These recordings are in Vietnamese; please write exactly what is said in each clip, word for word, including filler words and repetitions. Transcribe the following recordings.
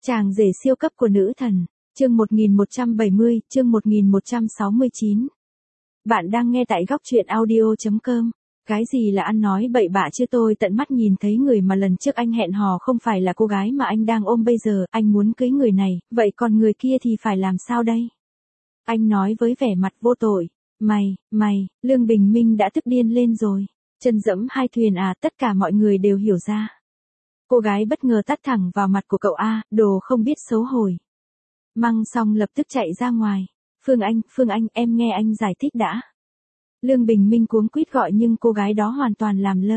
Chàng rể siêu cấp của nữ thần, chương một nghìn một trăm bảy mươi, chương một nghìn một trăm sáu mươi chín. Bạn đang nghe tại góc truyện audio chấm com. Cái gì là ăn nói bậy bạ chứ, tôi tận mắt nhìn thấy người mà lần trước anh hẹn hò không phải là cô gái mà anh đang ôm bây giờ, anh muốn cưới người này, vậy còn người kia thì phải làm sao đây? Anh nói với vẻ mặt vô tội. Mày, mày, Lương Bình Minh đã tức điên lên rồi. Chân dẫm hai thuyền à, tất cả mọi người đều hiểu ra. Cô gái bất ngờ tát thẳng vào mặt của cậu A, đồ không biết xấu hổ. Măng xong lập tức chạy ra ngoài. Phương Anh, Phương Anh, em nghe anh giải thích đã. Lương Bình Minh cuống quýt gọi nhưng cô gái đó hoàn toàn làm lơ.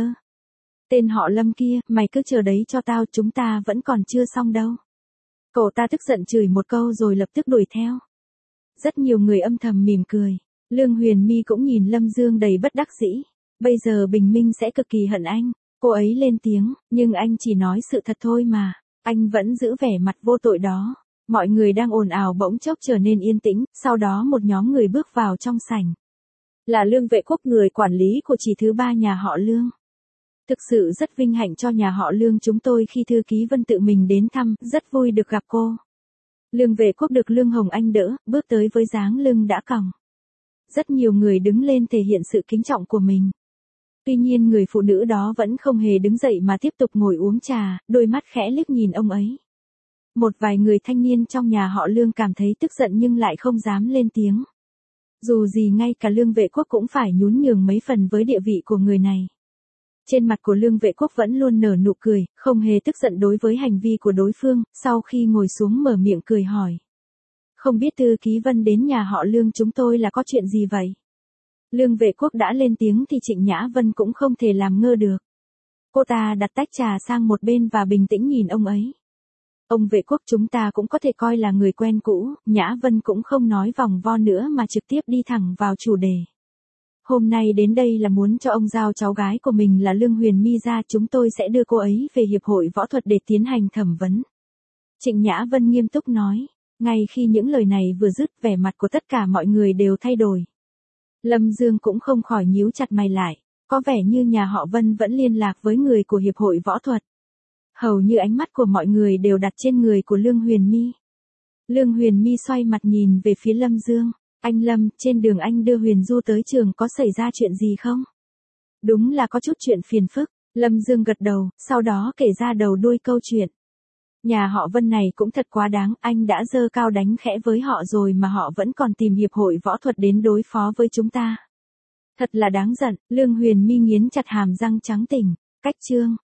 Tên họ Lâm kia, mày cứ chờ đấy cho tao, chúng ta vẫn còn chưa xong đâu. Cậu ta tức giận chửi một câu rồi lập tức đuổi theo. Rất nhiều người âm thầm mỉm cười. Lương Huyền My cũng nhìn Lâm Dương đầy bất đắc dĩ. Bây giờ Bình Minh sẽ cực kỳ hận anh. Cô ấy lên tiếng, nhưng anh chỉ nói sự thật thôi mà. Anh vẫn giữ vẻ mặt vô tội đó. Mọi người đang ồn ào bỗng chốc trở nên yên tĩnh, sau đó một nhóm người bước vào trong sảnh. Là Lương Vệ Quốc, người quản lý của chị thứ ba nhà họ Lương. Thực sự rất vinh hạnh cho nhà họ Lương chúng tôi khi thư ký Vân tự mình đến thăm, rất vui được gặp cô. Lương Vệ Quốc được Lương Hồng Anh đỡ, bước tới với dáng lưng đã còng. Rất nhiều người đứng lên thể hiện sự kính trọng của mình. Tuy nhiên người phụ nữ đó vẫn không hề đứng dậy mà tiếp tục ngồi uống trà, đôi mắt khẽ liếc nhìn ông ấy. Một vài người thanh niên trong nhà họ Lương cảm thấy tức giận nhưng lại không dám lên tiếng. Dù gì ngay cả Lương Vệ Quốc cũng phải nhún nhường mấy phần với địa vị của người này. Trên mặt của Lương Vệ Quốc vẫn luôn nở nụ cười, không hề tức giận đối với hành vi của đối phương, sau khi ngồi xuống mở miệng cười hỏi. Không biết thư ký Vân đến nhà họ Lương chúng tôi là có chuyện gì vậy? Lương Vệ Quốc đã lên tiếng thì Trịnh Nhã Vân cũng không thể làm ngơ được. Cô ta đặt tách trà sang một bên và bình tĩnh nhìn ông ấy. Ông Vệ Quốc, chúng ta cũng có thể coi là người quen cũ. Nhã Vân cũng không nói vòng vo nữa mà trực tiếp đi thẳng vào chủ đề. Hôm nay đến đây là muốn cho ông giao cháu gái của mình là Lương Huyền My ra, chúng tôi sẽ đưa cô ấy về Hiệp hội Võ thuật để tiến hành thẩm vấn. Trịnh Nhã Vân nghiêm túc nói. Ngay khi những lời này vừa dứt, vẻ mặt của tất cả mọi người đều thay đổi. Lâm Dương cũng không khỏi nhíu chặt mày lại, có vẻ như nhà họ Vân vẫn liên lạc với người của Hiệp hội Võ thuật. Hầu như ánh mắt của mọi người đều đặt trên người của Lương Huyền My. Lương Huyền My xoay mặt nhìn về phía Lâm Dương. Anh Lâm, trên đường anh đưa Huyền Du tới trường có xảy ra chuyện gì không? Đúng là có chút chuyện phiền phức. Lâm Dương gật đầu, sau đó kể ra đầu đuôi câu chuyện. Nhà họ Vân này cũng thật quá đáng, anh đã giơ cao đánh khẽ với họ rồi mà họ vẫn còn tìm Hiệp hội Võ thuật đến đối phó với chúng ta. Thật là đáng giận. Lương Huyền My nghiến chặt hàm răng trắng tỉnh. Cách chương.